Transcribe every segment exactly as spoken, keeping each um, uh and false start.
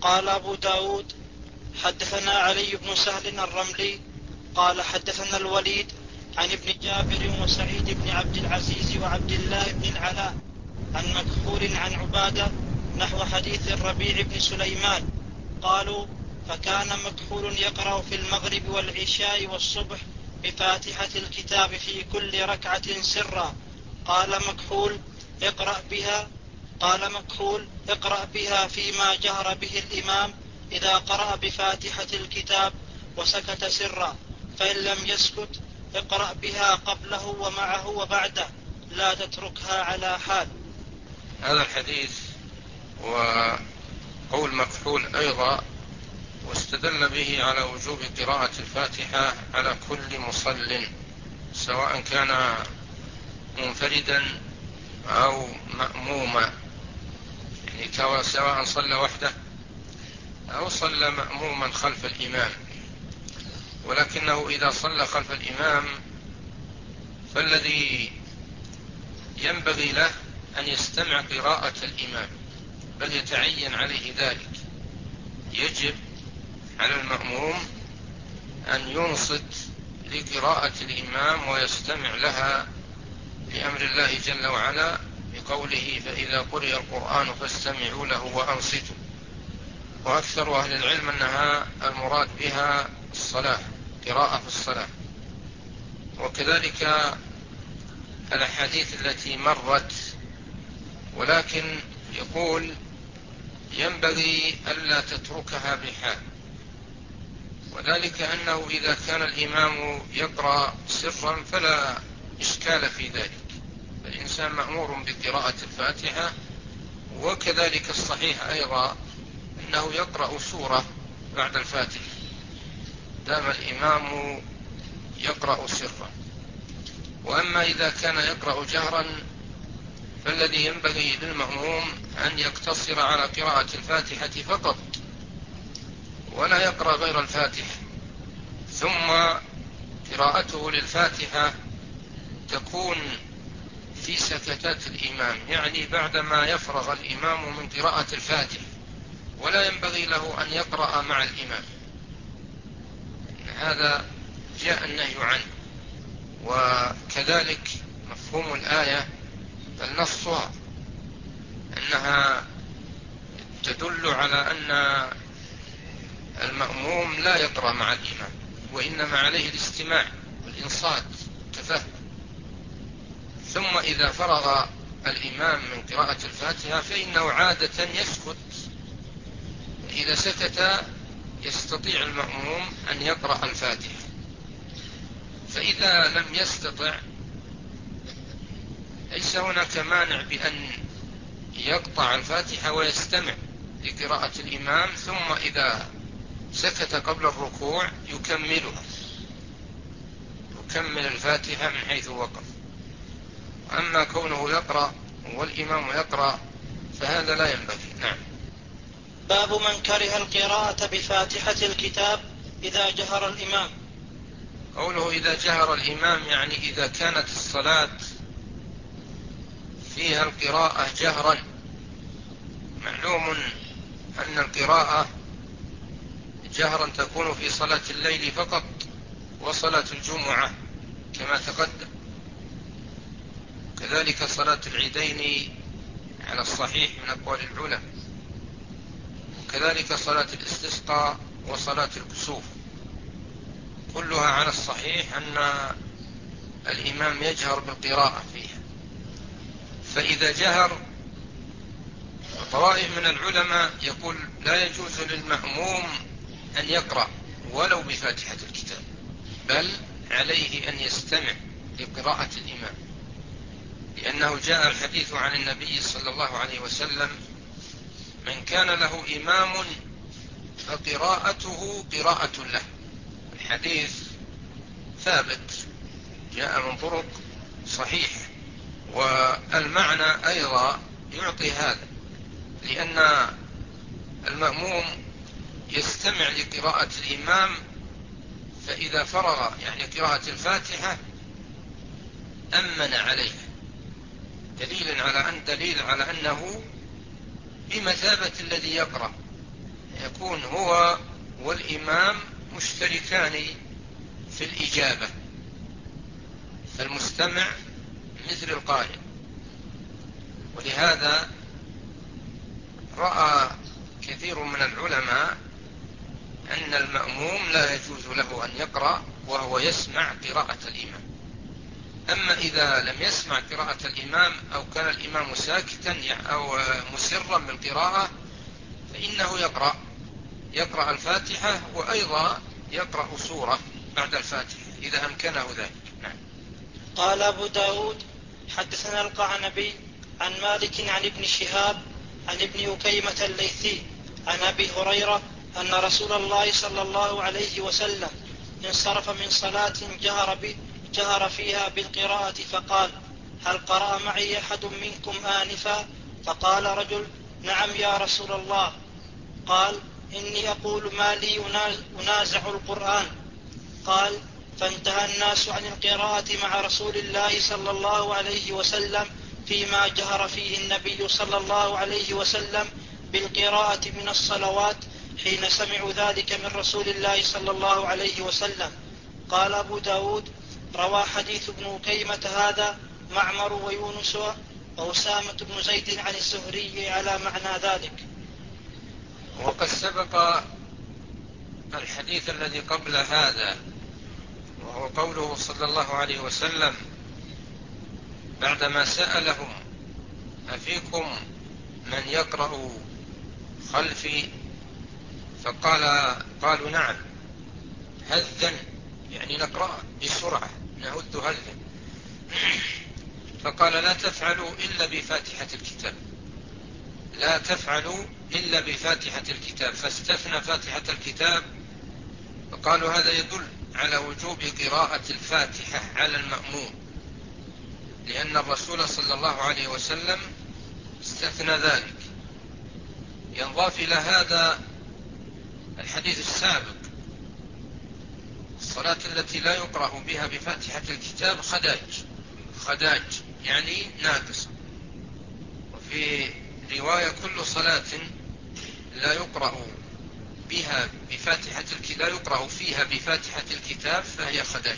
قال أبو داود حدثنا علي بن سهل الرملي قال حدثنا الوليد عن ابن جابر وسعيد بن عبد العزيز وعبد الله بن العلاء عن مكحول عن عبادة نحو حديث الربيع بن سليمان. قالوا فكان مكحول يقرأ في المغرب والعشاء والصبح بفاتحة الكتاب في كل ركعة سرا. قال مكحول اقرأ بها قال مكحول اقرأ بها فيما جهر به الإمام إذا قرأ بفاتحة الكتاب وسكت سرا، فإن لم يسكت اقرأ بها قبله ومعه وبعده، لا تتركها على حال. هذا الحديث وقول مكحول أيضا، واستدل به على وجوب قراءة الفاتحة على كل مصل سواء كان منفردا أو مأموما، يعني سواء صلى وحده أو صلى مأموما خلف الإمام. ولكنه إذا صلى خلف الإمام فالذي ينبغي له أن يستمع قراءة الإمام، بل يتعين عليه ذلك. يجب على المأموم أن ينصت لقراءة الإمام ويستمع لها لأمر الله جل وعلا بقوله فإذا قرئ القرآن فاستمعوا له وأنصتوا. وأكثر أهل العلم أنها المراد بها الصلاة، قراءة في الصلاة. وكذلك الأحاديث التي مرت، ولكن يقول ينبغي ألا تتركها بحال، وذلك أنه إذا كان الإمام يقرأ سرا فلا إشكال في ذلك، فالإنسان مأمور بقراءة الفاتحة. وكذلك الصحيح أيضا أنه يقرأ سورة بعد الفاتحة دام الإمام يقرأ سرا. وأما إذا كان يقرأ جهرا فالذي ينبغي للمأموم أن يقتصر على قراءة الفاتحة فقط ولا يقرأ غير الفاتحة، ثم قراءته للفاتحة تكون في سكتات الإمام، يعني بعدما يفرغ الإمام من قراءة الفاتحة، ولا ينبغي له أن يقرأ مع الإمام. هذا جاء النهي عنه. وكذلك مفهوم الآية بل نصها أنها تدل على أن المأموم لا يقرأ مع الإمام، وإنما عليه الاستماع والإنصات والتفهم. ثم إذا فرغ الإمام من قراءة الفاتحة فإنه عادة يسكت. إذا سكت يستطيع المأموم أن يقرأ الفاتحة، فإذا لم يستطع ليس هناك مانع بأن يقطع الفاتحة ويستمع لقراءة الإمام، ثم إذا سكت قبل الركوع يكملها، يكمل الفاتحة من حيث وقف. أما كونه يقرأ والإمام يقرأ فهذا لا ينبغي. نعم. باب من كره القراءة بفاتحة الكتاب إذا جهر الإمام. قوله إذا جهر الإمام يعني إذا كانت الصلاة فيها القراءة جهرا. معلوم أن القراءة جهرا تكون في صلاة الليل فقط وصلاة الجمعة كما تقدم، كذلك صلاة العيدين على الصحيح من أقوال العلماء، وكذلك صلاة الاستسقاء وصلاة الكسوف، كلها على الصحيح أن الإمام يجهر بالقراءة فيها. فإذا جهر طوائف من العلماء يقول لا يجوز للمأموم أن يقرأ ولو بفاتحة الكتاب، بل عليه أن يستمع لقراءة الإمام، لأنه جاء الحديث عن النبي صلى الله عليه وسلم من كان له إمام فقراءته قراءة له. الحديث ثابت جاء من طرق صحيحة، والمعنى أيضا يعطي هذا، لأن المأموم يستمع لقراءة الإمام، فإذا فرغ يعني قراءة الفاتحة أمن عليها، دليل على أن دليل على أنه بمثابة الذي يقرأ، يكون هو والإمام مشتركان في الإجابة، فالمستمع مثل القارئ. ولهذا رأى كثير من العلماء أن المأموم لا يجوز له أن يقرأ وهو يسمع قراءة الإمام. أما إذا لم يسمع قراءة الإمام أو كان الإمام ساكتا أو مسرا بالقراءة فإنه يقرأ يقرأ الفاتحة، وأيضا يقرأ سورة بعد الفاتحة إذا أمكنه ذلك. نعم. قال أبو داود حدثنا القعنبي عن مالك عن ابن شهاب عن ابن أكيمة الليثي عن أبي هريرة أن رسول الله صلى الله عليه وسلم انصرف من صلاة جهر, به جهر فيها بالقراءة فقال: هل قرأ معي أحد منكم آنفا؟ فقال رجل: نعم يا رسول الله. قال: إني أقول ما لي أنازع القرآن. قال: فانتهى الناس عن القراءة مع رسول الله صلى الله عليه وسلم فيما جهر فيه النبي صلى الله عليه وسلم بالقراءة من الصلوات حين سمعوا ذلك من رسول الله صلى الله عليه وسلم. قال أبو داود: روى حديث ابن أكيمة هذا معمر ويونس وأسامة بن زيد عن الزهري على معنى ذلك. وقد سبق الحديث الذي قبل هذا، وهو قوله صلى الله عليه وسلم بعدما سألهم: أفيكم من يقرأ خلفي؟ فقال قالوا: نعم. هذا يعني نقرأ بسرعة نهد هذا. فقال: لا تفعلوا إلا بفاتحة الكتاب، لا تفعلوا إلا بفاتحة الكتاب. فاستثنى فاتحة الكتاب، فقالوا هذا يدل على وجوب قراءة الفاتحة على المأموم، لأن الرسول صلى الله عليه وسلم استثنى ذلك. ينضاف إلى هذا الحديث السابق: الصلاة التي لا يقرأ بها بفاتحة الكتاب خداج، خداج يعني ناقص. وفي رواية: كل صلاة لا يقرأ بها بفاتحة الكتاب لا يقرأ فيها بفاتحة الكتاب فهي خداج،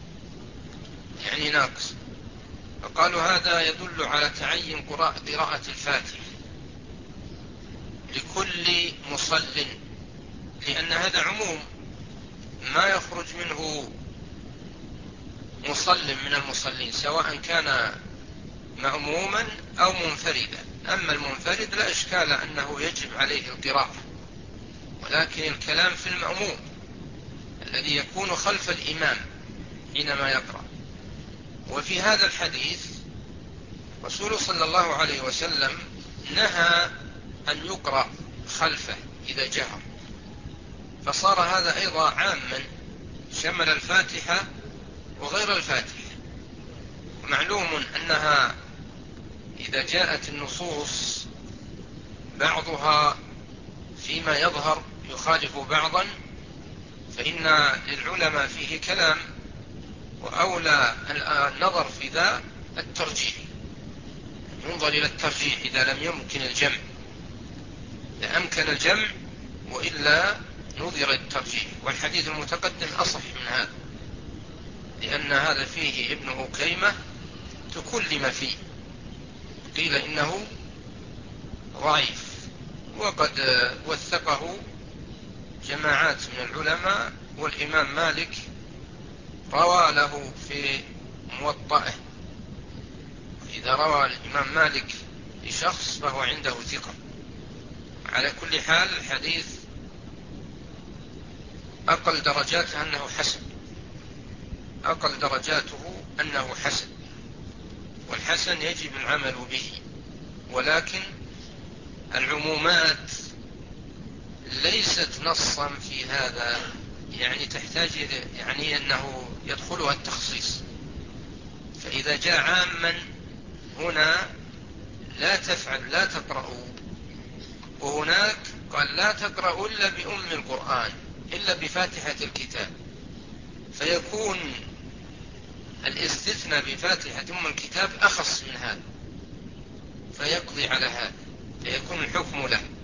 يعني ناقص. فقالوا هذا يدل على تعين قراءة الفاتحة لكل مصل، لأن هذا عموم ما يخرج منه مصل من المصلين، سواء كان مأموما أو منفردا. أما المنفرد لا إشكال أنه يجب عليه القراءة، ولكن الكلام في المأموم الذي يكون خلف الإمام حينما يقرأ. وفي هذا الحديث رسول صلى الله عليه وسلم نهى أن يقرأ خلفه إذا جهر، فصار هذا أيضا عاما شمل الفاتحة وغير الفاتحة. معلوم أنها إذا جاءت النصوص بعضها فيما يظهر يخالف بعضا فإن للعلماء فيه كلام، وأولى النظر في ذا الترجيح، ينظر إلى الترجيح إذا لم يمكن الجمع. إذا أمكن الجمع وإلا نظر الترجيح، والحديث المتقدم أصح من هذا، لأن هذا فيه ابن أكيمة تكلم فيه، قيل إنه ضعيف، وقد وثقه جماعات من العلماء، والإمام مالك روى له في موطئه. إذا روى الإمام مالك لشخص فهو عنده ثقة. على كل حال الحديث أقل درجاته أنه حسن، أقل درجاته أنه حسن، والحسن يجب العمل به. ولكن العمومات ليست نصا في هذا، يعني تحتاج يعني أنه يدخلها التخصيص. فإذا جاء عاما هنا لا تفعل لا تقرأوا، وهناك قال لا تقرأوا إلا بأم القرآن إلا بفاتحة الكتاب، فيكون الاستثناء بفاتحة أم الكتاب أخص من هذا، فيقضي على هذا، فيكون الحكم له.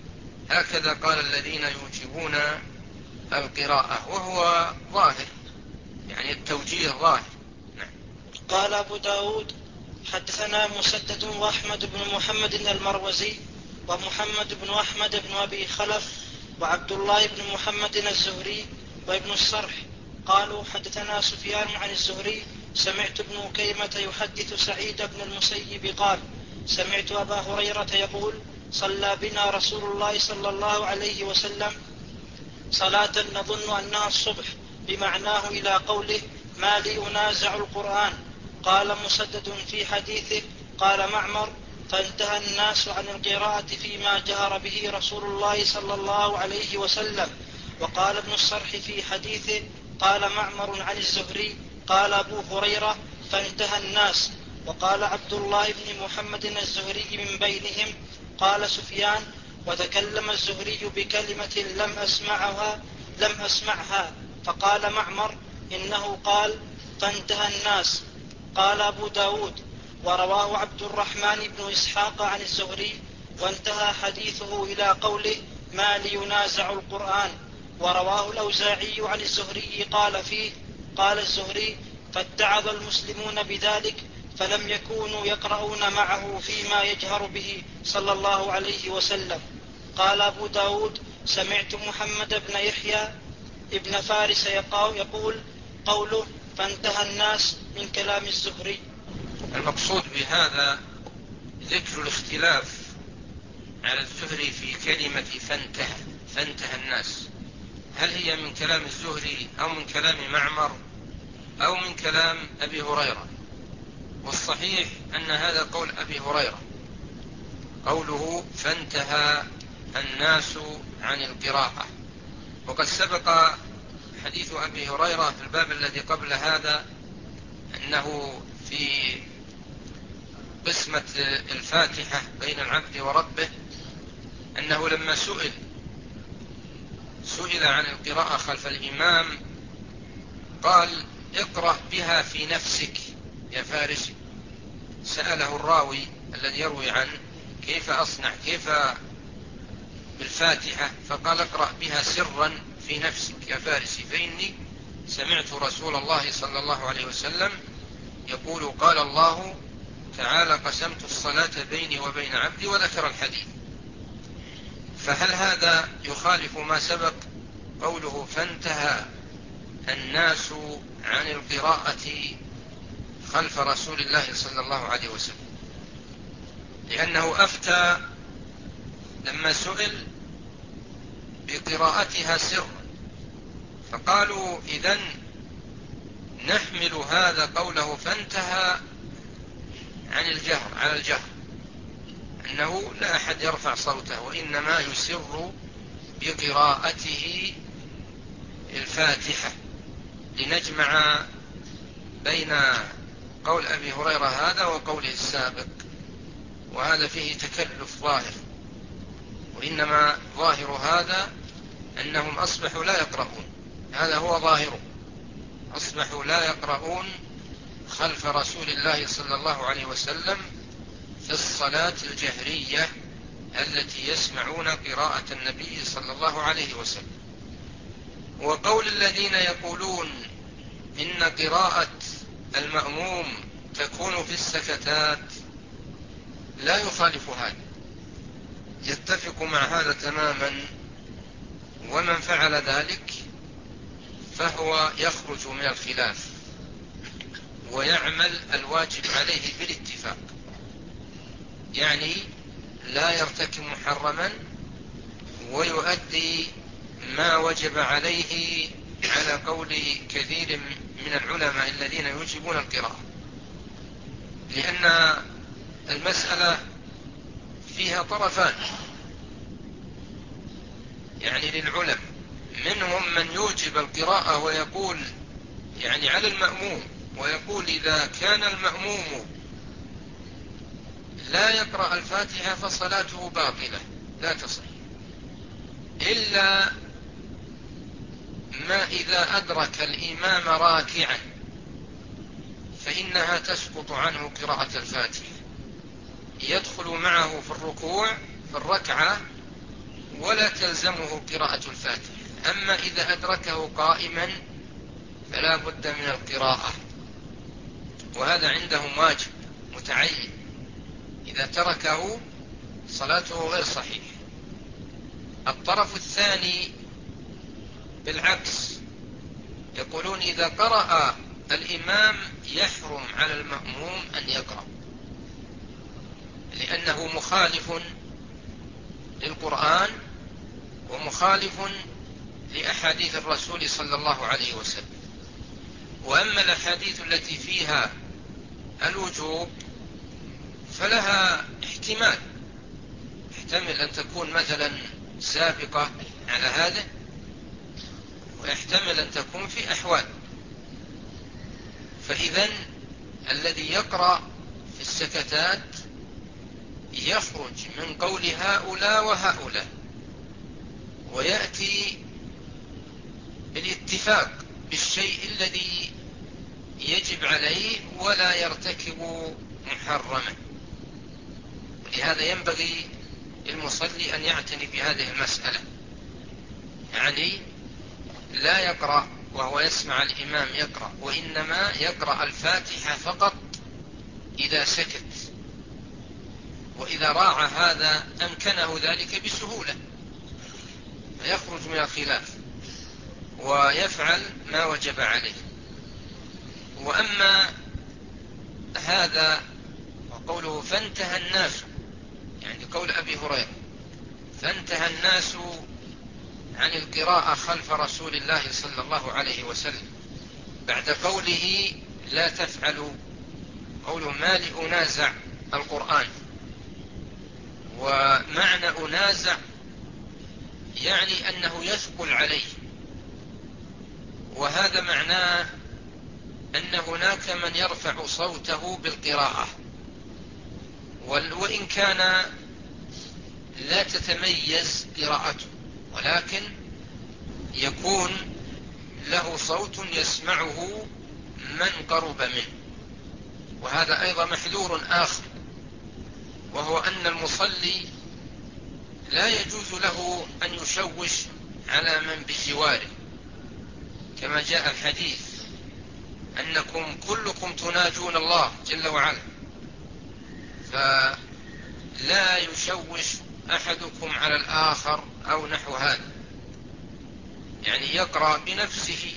هكذا قال الذين يوجبون القراءة، وهو ظاهر، يعني التوجيه ظاهر. نعم. قال أبو داود حدثنا مسدد وأحمد بن محمد المروزي ومحمد بن أحمد بن أبي خلف وعبد الله بن محمد الزهري وابن الصرح قالوا حدثنا سفيان عن الزهري سمعت ابن كيمة يحدث سعيد بن المسيب قال سمعت أبا هريرة يقول صلى بنا رسول الله صلى الله عليه وسلم صلاة نظن أنها الصبح بمعناه إلى قوله ما لي أنازع القرآن. قال مسدد في حديثه قال معمر فانتهى الناس عن القراءة فيما جهر به رسول الله صلى الله عليه وسلم. وقال ابن الصرح في حديثه قال معمر عن الزهري قال أبو هريرة فانتهى الناس. وقال عبد الله بن محمد الزهري من بينهم قال سفيان وتكلم الزهري بكلمة لم أسمعها لم أسمعها فقال معمر إنه قال فانتهى الناس. قال أبو داود ورواه عبد الرحمن بن إسحاق عن الزهري وانتهى حديثه إلى قوله ما لينازع القرآن. ورواه الأوزاعي عن الزهري قال فيه قال الزهري فاتعظ المسلمون بذلك فلم يكونوا يقرؤون معه فيما يجهر به صلى الله عليه وسلم. قال أبو داود سمعت محمد بن يحيى ابن فارس يقول قوله فانتهى الناس من كلام الزهري. المقصود بهذا ذكر الاختلاف على الزهري في كلمة فانتهى فانتهى الناس، هل هي من كلام الزهري أو من كلام معمر أو من كلام أبي هريرة؟ والصحيح أن هذا قول أبي هريرة، قوله فانتهى الناس عن القراءة. وقد سبق حديث أبي هريرة في الباب الذي قبل هذا أنه في قسمة الفاتحة بين العبد وربه أنه لما سئل سئل عن القراءة خلف الإمام قال اقرأ بها في نفسك يا فارسي. سأله الراوي الذي يروي عنه كيف أصنع كيف بالفاتحة، فقال اقرأ بها سرا في نفسك يا فارسي فإني سمعت رسول الله صلى الله عليه وسلم يقول قال الله تعالى قسمت الصلاة بيني وبين عبدي وذكر الحديث. فهل هذا يخالف ما سبق قوله فانتهى الناس عن القراءة خلف رسول الله صلى الله عليه وسلم؟ لأنه أفتى لما سئل بقراءتها سر، فقالوا إذن نحمل هذا قوله فانتهى عن الجهر على الجهر، أنه لا أحد يرفع صوته وإنما يسر بقراءته الفاتحة، لنجمع بين قول أبي هريرة هذا وقوله السابق، وهذا فيه تكلف ظاهر. وإنما ظاهر هذا أنهم أصبحوا لا يقرؤون، هذا هو ظاهره، أصبحوا لا يقرؤون خلف رسول الله صلى الله عليه وسلم في الصلاة الجهرية التي يسمعون قراءة النبي صلى الله عليه وسلم. وقول الذين يقولون إن قراءة المأموم تكون في السكتات لا يخالف هذا، يتفق مع هذا تماما، ومن فعل ذلك فهو يخرج من الخلاف ويعمل الواجب عليه بالاتفاق، يعني لا يرتكب محرما ويؤدي ما وجب عليه على قول كثير من العلماء الذين يوجبون القراءة، لأن المسألة فيها طرفان يعني للعلم، منهم من يوجب القراءة ويقول يعني على المأموم، ويقول إذا كان المأموم لا يقرأ الفاتحة فصلاته باطلة لا تصح، إلا ما إذا أدرك الإمام راكعا فإنها تسقط عنه قراءة الفاتحة، يدخل معه في الركوع في الركعة ولا تلزمه قراءة الفاتحة. أما إذا أدركه قائما فلا بد من القراءة، وهذا عندهم واجب متعين، إذا تركه صلاته غير صحيحة. الطرف الثاني بالعكس، يقولون إذا قرأ الإمام يحرم على المأموم أن يقرأ، لأنه مخالف للقرآن ومخالف لأحاديث الرسول صلى الله عليه وسلم. وأما الأحاديث التي فيها الوجوب فلها احتمال، يحتمل أن تكون مثلا سابقة على هذا، ويحتمل أن تكون في أحوال. فإذا الذي يقرأ في السكتات يخرج من قول هؤلاء وهؤلاء، ويأتي بالاتفاق بالشيء الذي يجب عليه ولا يرتكب محرما. ولهذا ينبغي المصلي أن يعتني بهذه المسألة، يعني لا يقرأ وهو يسمع الإمام يقرأ، وإنما يقرأ الفاتحة فقط إذا سكت، وإذا راعى هذا أمكنه ذلك بسهولة، فيخرج من الخلاف ويفعل ما وجب عليه. وأما هذا وقوله فانتهى الناس، يعني قول أبي هريرة فانتهى الناس عن القراءة خلف رسول الله صلى الله عليه وسلم، بعد قوله لا تفعلوا، قوله ما لأنازع القرآن. ومعنى أنازع يعني أنه يثقل عليه، وهذا معناه أن هناك من يرفع صوته بالقراءة، وإن كان لا تتميز قراءته، ولكن يكون له صوت يسمعه من قرب منه. وهذا أيضا محذور آخر، وهو أن المصلي لا يجوز له أن يشوش على من بجواره، كما جاء الحديث أنكم كلكم تناجون الله جل وعلا، فلا يشوش أحدكم على الآخر أو نحو هذا، يعني يقرأ بنفسه.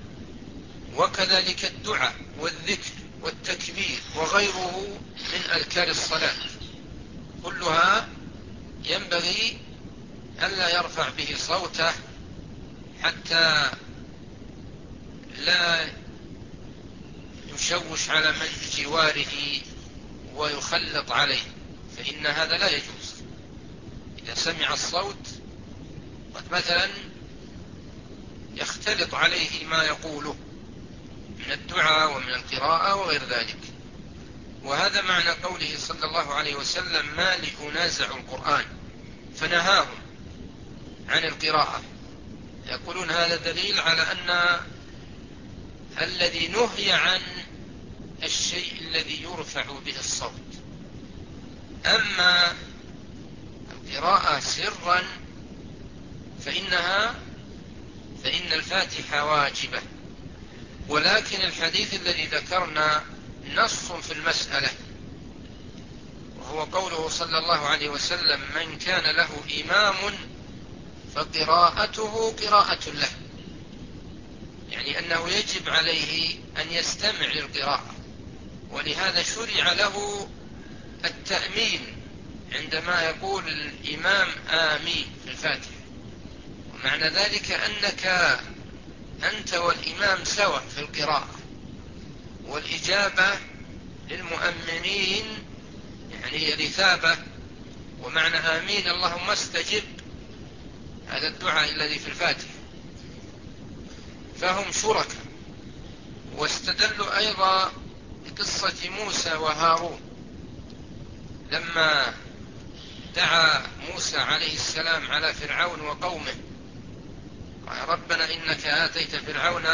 وكذلك الدعاء والذكر والتكبير وغيره من أذكار الصلاة كلها ينبغي ألا يرفع به صوته حتى لا يشوش على من بجواره ويخلط عليه، فإن هذا لا يجوز. إذا سمع الصوت قد مثلا يختلط عليه ما يقوله من الدعاء ومن القراءة وغير ذلك. وهذا معنى قوله صلى الله عليه وسلم ما لأنازع القرآن، فنهاهم عن القراءة. يقولون هذا دليل على أن الذي نهي عن الشيء الذي يرفع به الصوت. أما القراءة سرا فإنها فإن الفاتحة واجبة، ولكن الحديث الذي ذكرنا نص في المسألة، وهو قوله صلى الله عليه وسلم من كان له إمام فقراءته قراءة له، يعني أنه يجب عليه أن يستمع للقراءة. ولهذا شرع له التأمين عندما يقول الإمام آمين في الفاتحة، ومعنى ذلك أنك أنت والإمام سوا في القراءة، والإجابة للمؤمنين يعني هي رثابة، ومعنى آمين اللهم استجب، هذا الدعاء الذي في الفاتحة. فهم شركاء. واستدلوا أيضا بقصة موسى وهارون لما دعا موسى عليه السلام على فرعون وقومه قال ربنا إنك آتيت فرعون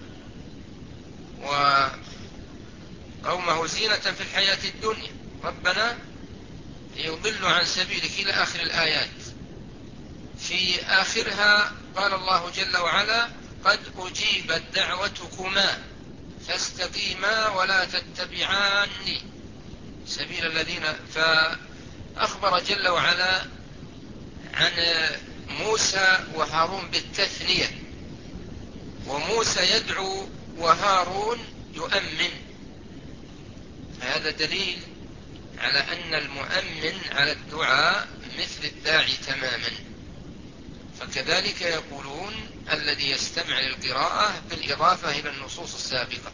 وقومه زينة في الحياة الدنيا ربنا ليضلوا عن سبيلك إلى آخر الآيات. في آخرها قال الله جل وعلا: قد أجيبت دعوتكما فاستقيما ولا تتبعان سبيل الذين. فأخبر جل وعلا عن موسى وهارون بالتثنية، وموسى يدعو وهارون يؤمن. هذا دليل على أن المؤمن على الدعاء مثل الداعي تماما. فكذلك يقولون الذي يستمع للقراءة بالإضافة إلى النصوص السابقة.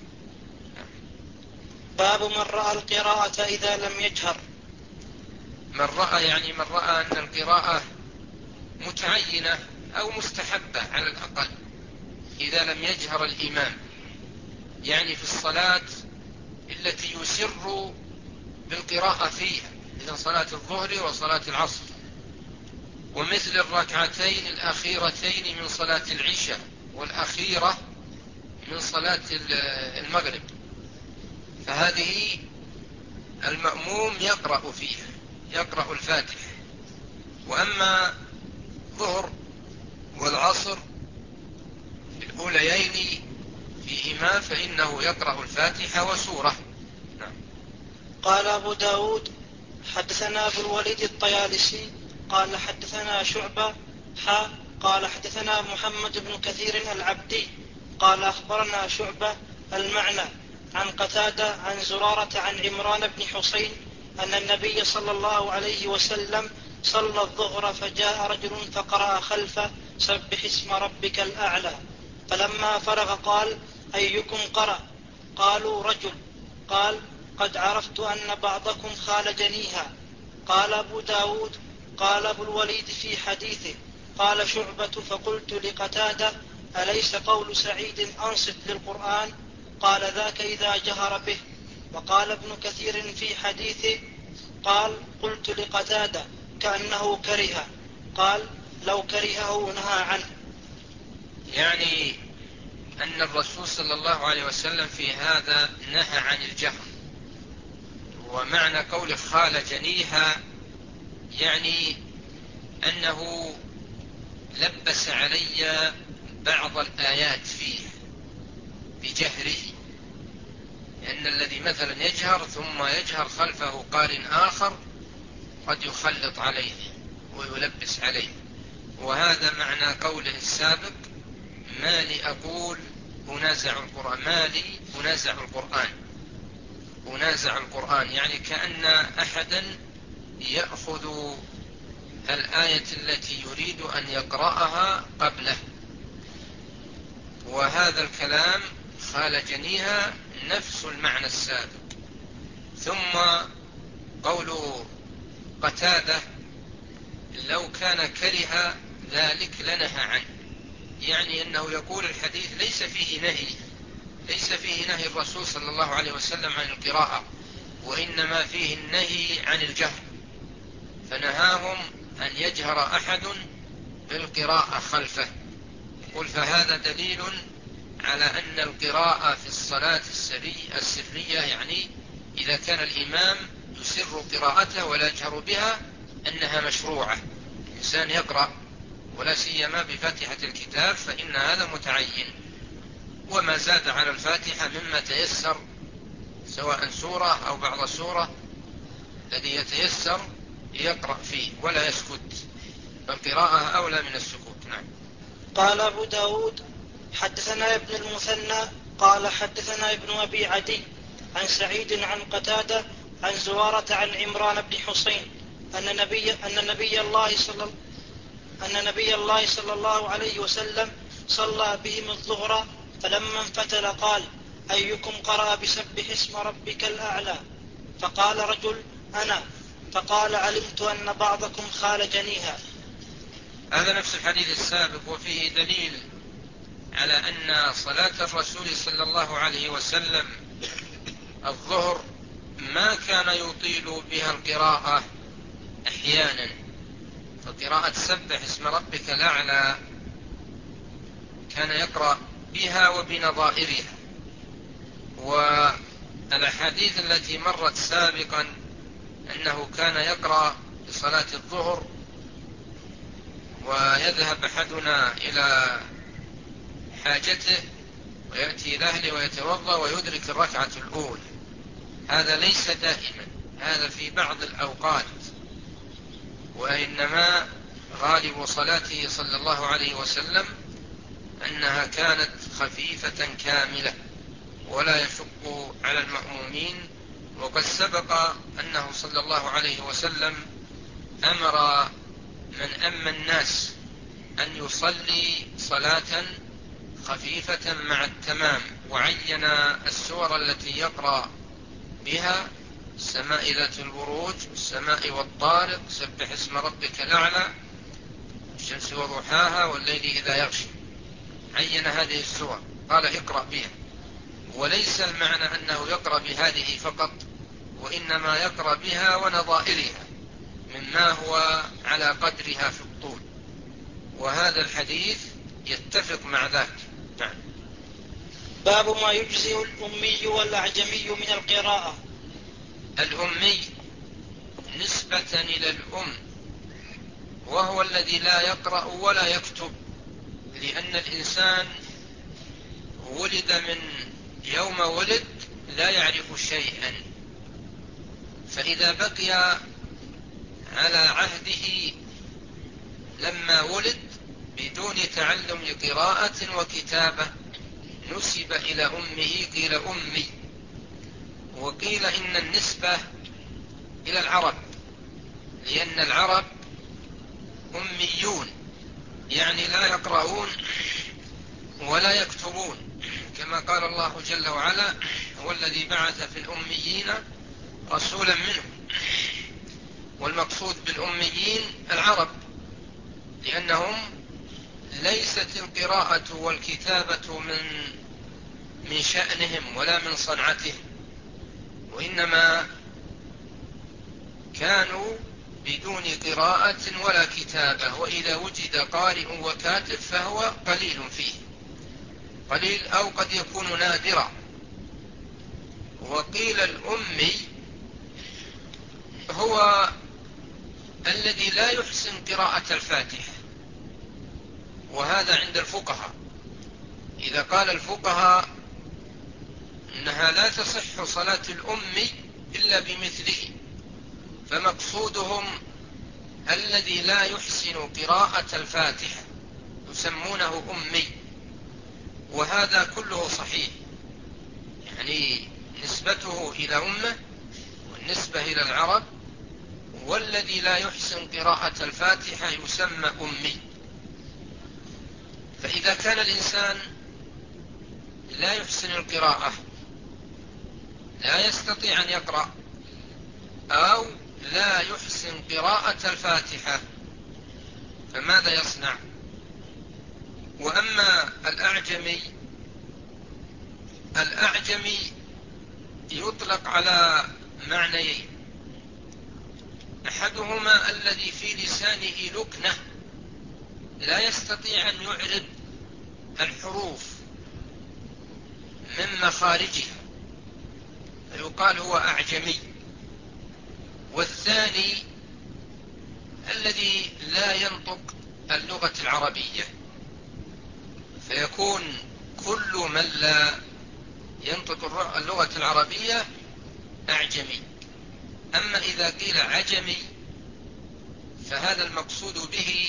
باب من رأى القراءة إذا لم يجهر. من رأى يعني من رأى أن القراءة متعينة أو مستحبة على الأقل إذا لم يجهر الإمام، يعني في الصلاة التي يسر بالقراءة فيها، إذا صلاة الظهر وصلاة العصر، ومثل الركعتين الأخيرتين من صلاة العشاء والأخيرة من صلاة المغرب، فهذه المأموم يقرأ فيها، يقرأ الفاتحة. وأما الظهر والعصر الأوليين فيهما فإنه يقرأ الفاتحة وسورة. نعم. قال أبو داود حدثنا أبو الوليد الطيالسي قال حدثنا شعبة حا قال حدثنا محمد بن كثير العبدي قال أخبرنا شعبة المعنى عن قتادة عن زرارة عن عمران بن حسين أن النبي صلى الله عليه وسلم صلى الظهر فجاء رجل فقرأ خلفه سبح اسم ربك الأعلى، فلما فرغ قال: أيكم قرأ؟ قالوا: رجل. قال: قد عرفت أن بعضكم خالجنيها. قال أبو داود قال أبو الوليد في حديثه قال شعبة فقلت لقتادة: أليس قول سعيد أنصت للقرآن؟ قال: ذاك إذا جهر به. وقال ابن كثير في حديثه قال: قلت لقتادة كأنه كره. قال: لو كرهه نهى عنه. يعني أن الرسول صلى الله عليه وسلم في هذا نهى عن الجهر. ومعنى قول خالجنيها يعني أنه لبس علي بعض الآيات فيه بجهره، لأن الذي مثلا يجهر ثم يجهر خلفه قارئ آخر قد يخلط عليه ويلبس عليه. وهذا معنى قوله السابق: ما لي أقول أنازع القرآن، ما لي أنازع القرآن، أنازع القرآن يعني كأن أحدا يأخذ الآية التي يريد أن يقرأها قبله. وهذا الكلام خالجنيها نفس المعنى السابق. ثم قول قتادة: لو كان كره ذلك لنهى عنه، يعني أنه يقول الحديث ليس فيه نهي، ليس فيه نهي الرسول صلى الله عليه وسلم عن القراءة، وإنما فيه النهي عن الجهر، فنهاهم أن يجهر أحد بالقراءة خلفه. يقول: فهذا دليل على أن القراءة في الصلاة السرية، يعني إذا كان الإمام يسر قراءته ولا يجهر بها، أنها مشروعة. إنسان يقرأ ولا سيما بفاتحة الكتاب فإن هذا متعين، وما زاد على الفاتحة مما تيسر سواء سورة أو بعض سورة الذي يتيسر يقرأ فيه ولا يسكت، فالقراءة أولى من السكوت. نعم. قال أبو داود حدثنا ابن المثنى قال حدثنا ابن أبي عدي عن سعيد عن قتادة عن زرارة عن عمران بن حسين أن نبي, أن نبي الله صلى أن نبي الله صلى الله عليه وسلم صلى بهم الظهر فلما انفتل قال: أيكم قرأ بسبح اسم ربك الأعلى؟ فقال رجل: أنا. فقال: علمت أن بعضكم خالجنيها. هذا نفس الحديث السابق، وفيه دليل على أن صلاة الرسول صلى الله عليه وسلم الظهر ما كان يطيل بها القراءة أحيانا، فقراءة سبح اسم ربك الأعلى كان يقرأ بها وبنظائرها. والأحاديث التي مرت سابقا أنه كان يقرأ بصلاة الظهر ويذهب أحدنا إلى حاجته ويأتي إلى أهله ويتوضأ ويدرك الركعة الأولى. هذا ليس دائما، هذا في بعض الأوقات، وإنما غالب صلاته صلى الله عليه وسلم أنها كانت خفيفة كاملة ولا يشق على المأمومين. وقد سبق أنه صلى الله عليه وسلم أمر من أم الناس أن يصلي صلاة خفيفة مع التمام، وعين السور التي يقرأ بها: السماء ذات البروج، السماء والطارق، سبح اسم ربك الأعلى، الشمس وضحاها، والليل إذا يغشى. عين هذه السور، قال اقرأ بها. وليس المعنى أنه يقرأ بهذه فقط، وإنما يقرأ بها ونظائرها مما هو على قدرها في الطول، وهذا الحديث يتفق مع ذاك. نعم. باب ما يجزئ الأمي والأعجمي من القراءة. الأمي نسبة إلى الأم، وهو الذي لا يقرأ ولا يكتب، لأن الإنسان ولد من يوم ولد لا يعرف شيئا، فإذا بقي على عهده لما ولد بدون تعلم قراءة وكتابة نسب إلى أمه، قيل أمي. وقيل إن النسبة إلى العرب، لأن العرب أميون، يعني لا يقرؤون ولا يكتبون، كما قال الله جل وعلا: هو الذي بعث في الأميين رسولا منهم. والمقصود بالأميين العرب، لأنهم ليست القراءة والكتابة من من شأنهم ولا من صنعتهم، وإنما كانوا بدون قراءة ولا كتابة، وإذا وجد قارئ وكاتب فهو قليل فيه، قليل أو قد يكون نادرا. وقيل الأمي هو الذي لا يحسن قراءة الفاتحة، وهذا عند الفقهاء. إذا قال الفقهاء إنها لا تصح صلاة الأمي إلا بمثله، فمقصودهم الذي لا يحسن قراءة الفاتحة يسمونه أمي، وهذا كله صحيح، يعني نسبته إلى أمه والنسبة إلى العرب، والذي لا يحسن قراءة الفاتحة يسمى أمي. فإذا كان الإنسان لا يحسن القراءة، لا يستطيع أن يقرأ، أو لا يحسن قراءة الفاتحة، فماذا يصنع؟ وأما الأعجمي، الأعجمي يطلق على معنيين: أحدهما الذي في لسانه لكنة لا يستطيع أن يعرب الحروف من مخارجها، فيقال هو أعجمي. والثاني الذي لا ينطق اللغة العربية، فيكون كل من لا ينطق اللغة العربية أعجمي. أما إذا قيل عجمي فهذا المقصود به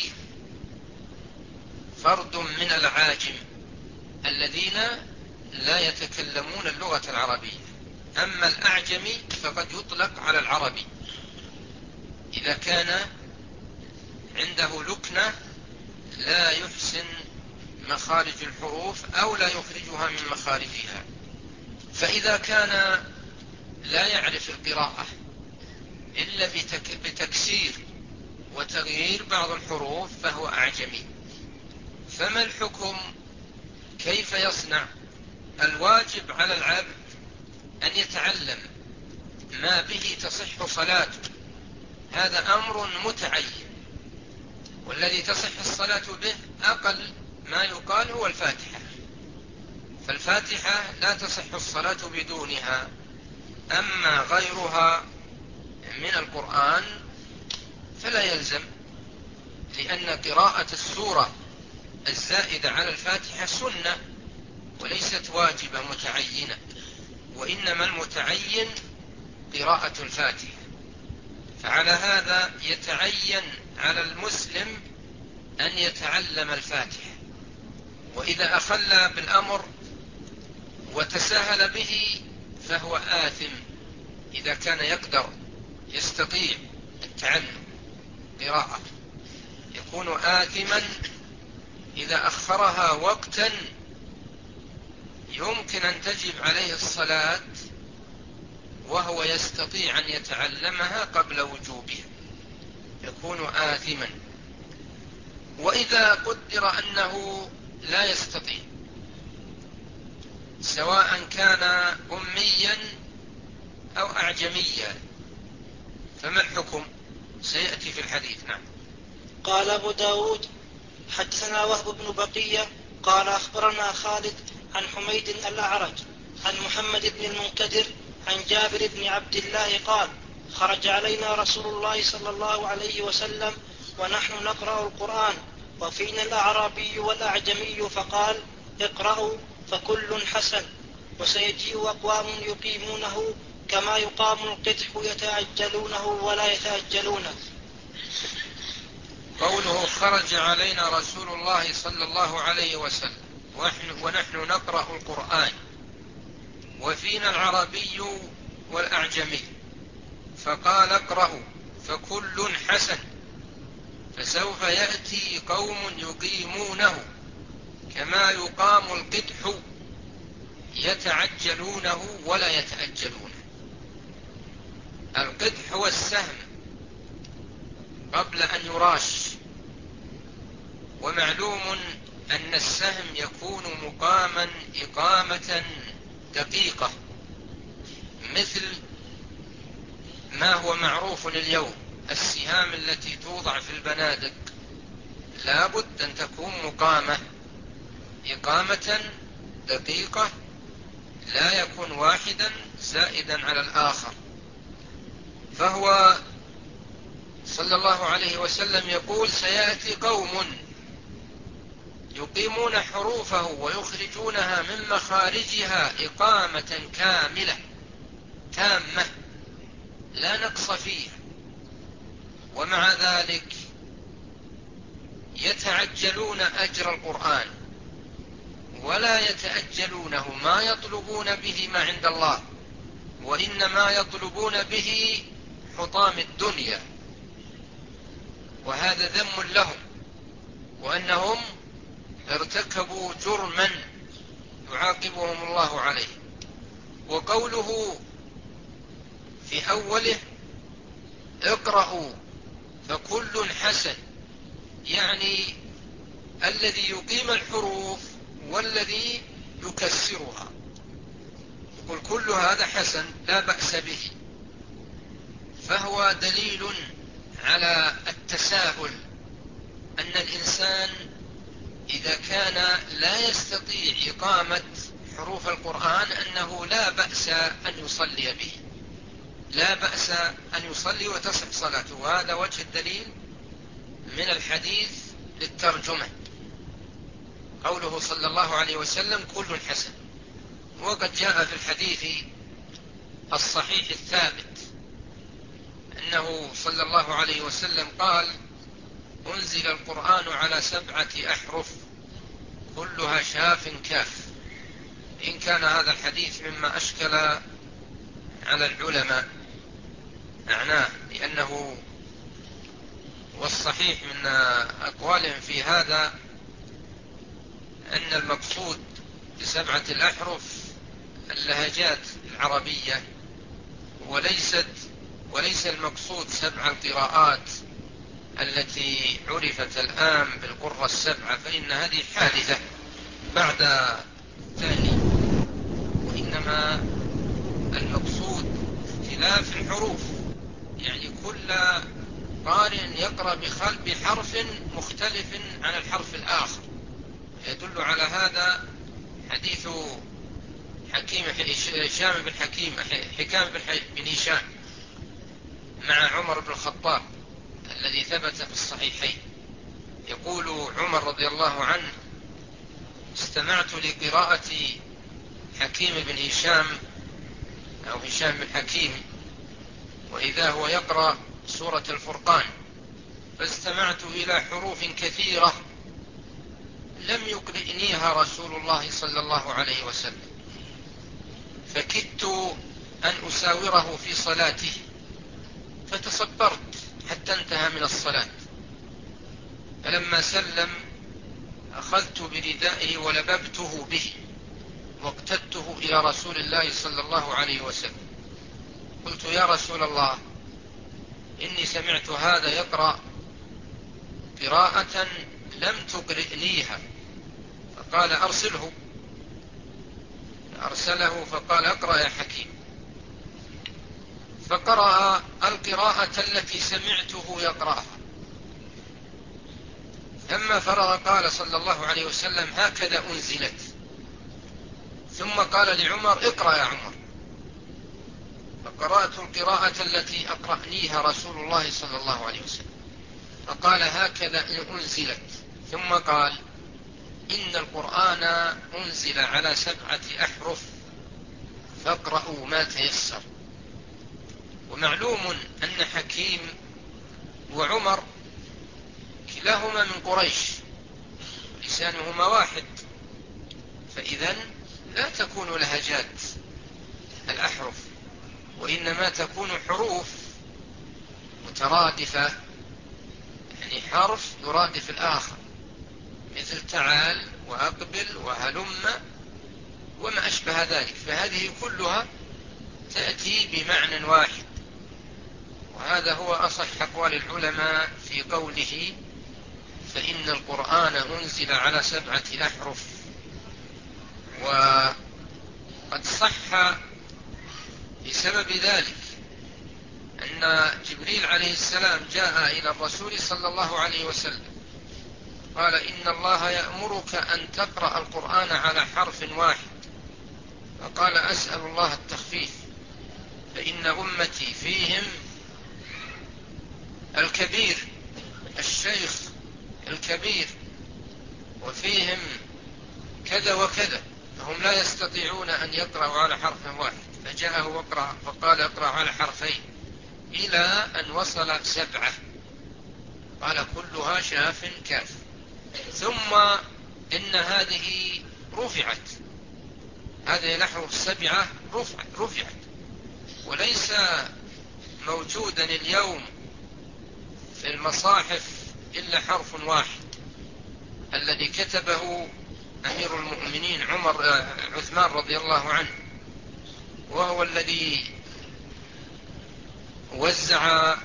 فرد من العاجم الذين لا يتكلمون اللغة العربية. أما الأعجمي فقد يطلق على العربي إذا كان عنده لكنة لا يحسن مخارج الحروف أو لا يخرجها من مخارجها. فإذا كان لا يعرف القراءة إلا بتكسير وتغيير بعض الحروف فهو أعجمي. فما الحكم؟ كيف يصنع؟ الواجب على العبد أن يتعلم ما به تصح صلاته، هذا أمر متعين، والذي تصح الصلاة به أقل ما يقال هو الفاتحة، فالفاتحة لا تصح الصلاة بدونها. أما غيرها من القرآن فلا يلزم لأن قراءة السورة الزائدة على الفاتحة سنة وليست واجبة متعينة، وإنما المتعين قراءة الفاتحة. فعلى هذا يتعين على المسلم أن يتعلم الفاتحة، وإذا أخل بالأمر وتساهل به فهو آثم إذا كان يقدر يستطيع التعلم قراءة، يكون آثما إذا أخرها وقتا يمكن أن تجب عليه الصلاة وهو يستطيع أن يتعلمها قبل وجوبها، يكون آثما. وإذا قدر أنه لا يستطيع، سواء كان أميا أو أعجميا، فما الحكم؟ سيأتي في الحديث. نعم. قال أبو داود حدثنا وهب بن بقية قال أخبرنا خالد عن حميد الأعرج عن محمد بن المنكدر عن جابر بن عبد الله قال خرج علينا رسول الله صلى الله عليه وسلم ونحن نقرأ القرآن وفينا الأعرابي والأعجمي فقال اقرأوا فكل حسن، وسيجيء أقوام يقيمونه كما يقام القدح يتأجلونه ولا يتأجلونه. قوله خرج علينا رسول الله صلى الله عليه وسلم ونحن نقرأ القرآن وفينا العربي والأعجمي فقال اقرأوا فكل حسن، فسوف يأتي قوم يقيمونه كما يقام القدح يتعجلونه ولا يتأجلونه. القدح هو السهم قبل أن يراش، ومعلوم أن السهم يكون مقاما إقامة دقيقة، مثل ما هو معروف اليوم السهام التي توضع في البنادق لا بد أن تكون مقامة إقامة دقيقة، لا يكون واحدا زائدا على الآخر. فهو صلى الله عليه وسلم يقول سيأتي قوم يقيمون حروفه ويخرجونها من مخارجها إقامة كاملة تامة لا نقص فيها، ومع ذلك يتعجلون أجر القرآن ولا يتأجلونه، ما يطلبون به ما عند الله، وإنما يطلبون به حطام الدنيا، وهذا ذم لهم وأنهم ارتكبوا جرما يعاقبهم الله عليه. وقوله في أوله اقرأوا فكل حسن، يعني الذي يقيم الحروف والذي يكسرها، يقول كل هذا حسن لا بأس به، فهو دليل على التساهل، أن الإنسان إذا كان لا يستطيع إقامة حروف القرآن أنه لا بأس أن يصلي به، لا بأس أن يصلي وتصح صلاته. وهذا وجه الدليل من الحديث للترجمة، قوله صلى الله عليه وسلم كل حسن. وقد جاء في الحديث الصحيح الثابت أنه صلى الله عليه وسلم قال أنزل القرآن على سبعة أحرف كلها شاف كاف. إن كان هذا الحديث مما أشكل على العلماء معناه، لأنه والصحيح من أقوالهم في هذا أن المقصود بسبعة الأحرف اللهجات العربية، وليست وليس المقصود سبع القراءات التي عرفت الآن بالقرى السبعة، فإن هذه حادثة بعد ثاني، وإنما المقصود اختلاف الحروف، يعني كل قارئ يقرأ بحرف مختلف عن الحرف الآخر. يدل على هذا حديث حكيم هشام بن حكيم حكام بن هشام مع عمر بن الخطاب الذي ثبت في الصحيحين، يقول عمر رضي الله عنه: استمعت لقراءة حكيم بن هشام أو هشام بن حكيم، وإذا هو يقرأ سورة الفرقان، فاستمعت إلى حروف كثيرة لم يقرئنيها رسول الله صلى الله عليه وسلم، فكدت أن أساوره في صلاته، فتصبرت حتى انتهى من الصلاة، فلما سلم أخذت بردائه ولببته به واقتدته إلى رسول الله صلى الله عليه وسلم، قلت: يا رسول الله، إني سمعت هذا يقرأ قراءة لم تقرئنيها. فقال: أرسله. أرسله فقال: اقرأ يا حكيم. فقرأ القراءة التي سمعته يقرأها. لما فرغ قال صلى الله عليه وسلم: هكذا أنزلت. ثم قال لعمر: اقرأ يا عمر. فقرأت القراءة التي أقرأنيها رسول الله صلى الله عليه وسلم، فقال: هكذا أنزلت. ثم قال: إن القرآن أنزل على سبعة أحرف فاقرأوا ما تيسر. ومعلوم أن حكيم وعمر كلاهما من قريش، لسانهما واحد، فإذن لا تكون لهجات الأحرف، وإنما تكون حروف مترادفة، يعني حرف يرادف الآخر، مثل تعال وأقبل وهلم وما أشبه ذلك، فهذه كلها تأتي بمعنى واحد. وهذا هو أصح أقوال العلماء في قوله: فإن القرآن أنزل على سبعة أحرف. وقد صح بسبب ذلك أن جبريل عليه السلام جاء إلى الرسول صلى الله عليه وسلم قال: إن الله يأمرك أن تقرأ القرآن على حرف واحد. فقال: أسأل الله التخفيف، فإن أمتي فيهم الكبير الشيخ الكبير، وفيهم كذا وكذا، فهم لا يستطيعون أن يقرأوا على حرف واحد. فجاءه وقرأ فقال: اقرأ على حرفين، إلى أن وصل سبعة، قال: كلها شاف كاف. ثم إن هذه رفعت، هذه الأحرف السبعة رفعت, رفعت وليس موجودا اليوم في المصاحف إلا حرف واحد، الذي كتبه أمير المؤمنين عمر عثمان رضي الله عنه، وهو الذي وزع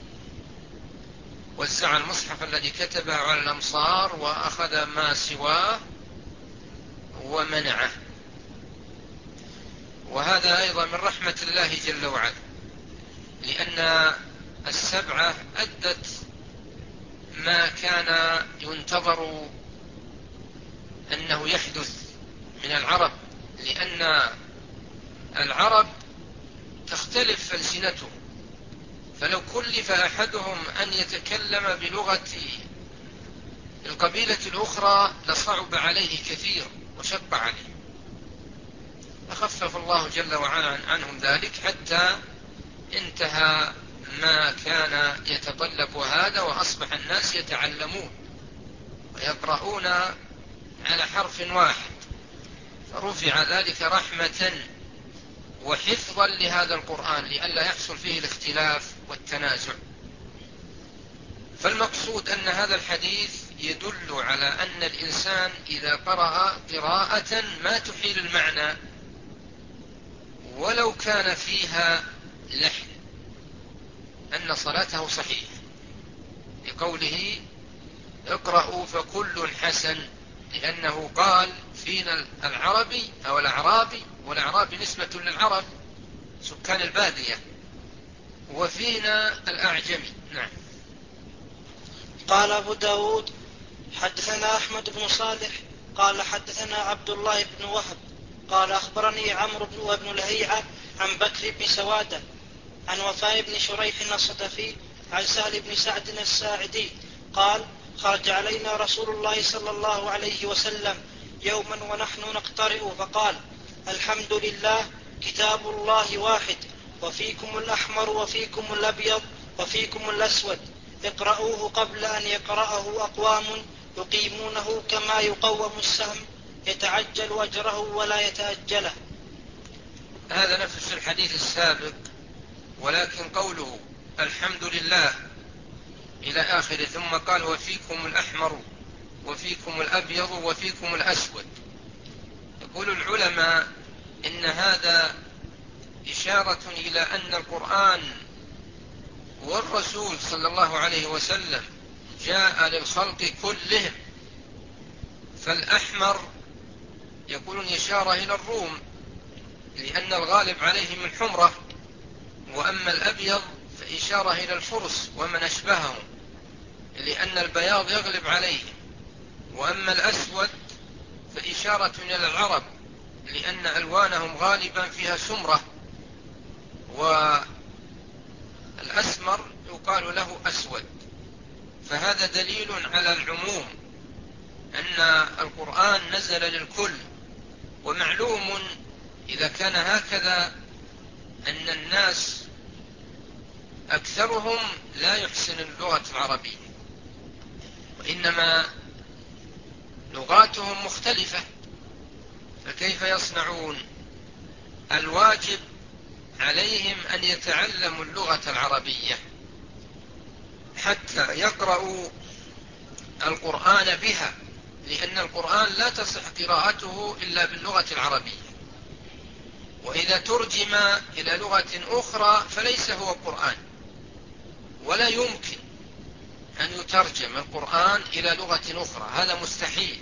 وزع المصحف الذي كتبه على الأمصار، وأخذ ما سواه ومنعه. وهذا أيضا من رحمة الله جل وعلا، لأن السبعة أدت ما كان ينتظر أنه يحدث من العرب، لأن العرب تختلف ألسنتهم، فلو كلف أحدهم أن يتكلم بلغة القبيلة الأخرى لصعب عليه كثير وشق عليه، فخفف الله جل وعلا عنهم ذلك حتى انتهى ما كان يتطلب هذا، وأصبح الناس يتعلمون ويقرؤون على حرف واحد، فرفع ذلك رحمة وحفظا لهذا القرآن لئلا يحصل فيه الاختلاف والتنازع. فالمقصود أن هذا الحديث يدل على أن الإنسان إذا قرأ قراءة ما تحيل المعنى ولو كان فيها لحن أن صلاته صحيحة، لقوله: اقرأوا فكل حسن، لأنه قال: فينا العربي أو الأعرابي، والأعرابي نسبة للعرب سكان البادية، وفينا الأعجمي. نعم. قال أبو داود: حدثنا أحمد بن صالح قال حدثنا عبد الله بن وهب قال أخبرني عمرو بن لهيعة عن بكر بن سوادة عن وفاء بن شريح الصدفي عن سهل بن سعد الساعدي قال: خرج علينا رسول الله صلى الله عليه وسلم يوما ونحن نقترئ فقال: الحمد لله، كتاب الله واحد، وفيكم الأحمر وفيكم الأبيض وفيكم الأسود، اقرأوه قبل أن يقرأه أقوام يقيمونه كما يقوم السهم، يتعجل أجره ولا يتأجله. هذا نفس الحديث السابق، ولكن قوله الحمد لله إلى آخره، ثم قال وفيكم الأحمر وفيكم الأبيض وفيكم الأسود. يقول العلماء إن هذا إشارة إلى أن القرآن والرسول صلى الله عليه وسلم جاء للخلق كلهم. فالأحمر يقولون إشارة إلى الروم لأن الغالب عليهم الحمرة، وأما الأبيض فإشارة إلى الفرس ومن أشبههم لأن البياض يغلب عليهم، وأما الأسود فإشارة إلى العرب لأن ألوانهم غالبا فيها سمرة، والأسمر يقال له أسود. فهذا دليل على العموم أن القرآن نزل للكل. ومعلوم إذا كان هكذا أن الناس أكثرهم لا يحسن اللغة العربية، وإنما لغاتهم مختلفة، فكيف يصنعون؟ الواجب عليهم أن يتعلموا اللغة العربية حتى يقرأوا القرآن بها، لأن القرآن لا تصح قراءته إلا باللغة العربية. وإذا ترجم إلى لغة أخرى فليس هو قرآن، ولا يمكن أن يترجم القرآن إلى لغة أخرى، هذا مستحيل،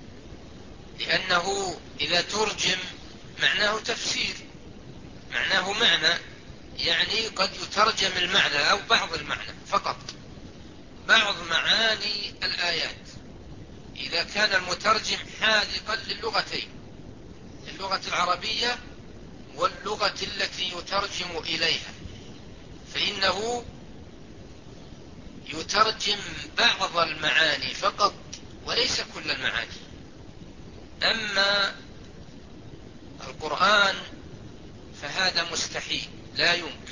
لأنه إذا ترجم معناه تفسير، معناه معنى، يعني قد يترجم المعنى أو بعض المعنى فقط، بعض معاني الآيات، إذا كان المترجم حاذقا للغتين، اللغة العربية واللغة التي يترجم إليها، فإنه يترجم بعض المعاني فقط وليس كل المعاني. أما القرآن فهذا مستحيل، لا يمكن،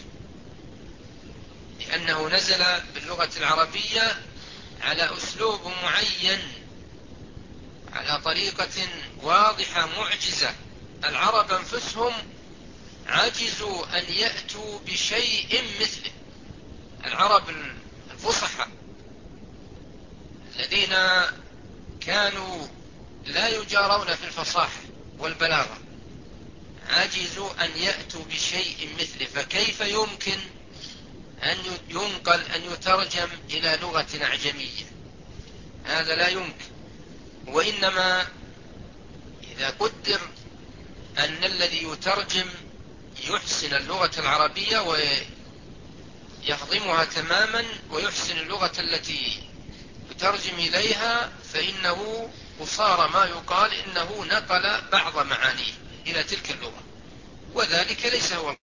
لأنه نزل باللغة العربية على أسلوب معين، على طريقة واضحة معجزة. العرب أنفسهم عجزوا أن يأتوا بشيء مثله، العرب الفصحى الذين كانوا لا يجارون في الفصاحة والبلاغة عجزوا أن يأتوا بشيء مثله، فكيف يمكن أن ينقل أن يترجم إلى لغة أعجمية؟ هذا لا يمكن. وإنما إذا قدر أن الذي يترجم يحسن اللغة العربية ويهضمها تماما ويحسن اللغة التي يترجم إليها، فإنه وصار ما يقال إنه نقل بعض معانيه إلى تلك اللغة، وذلك ليس هو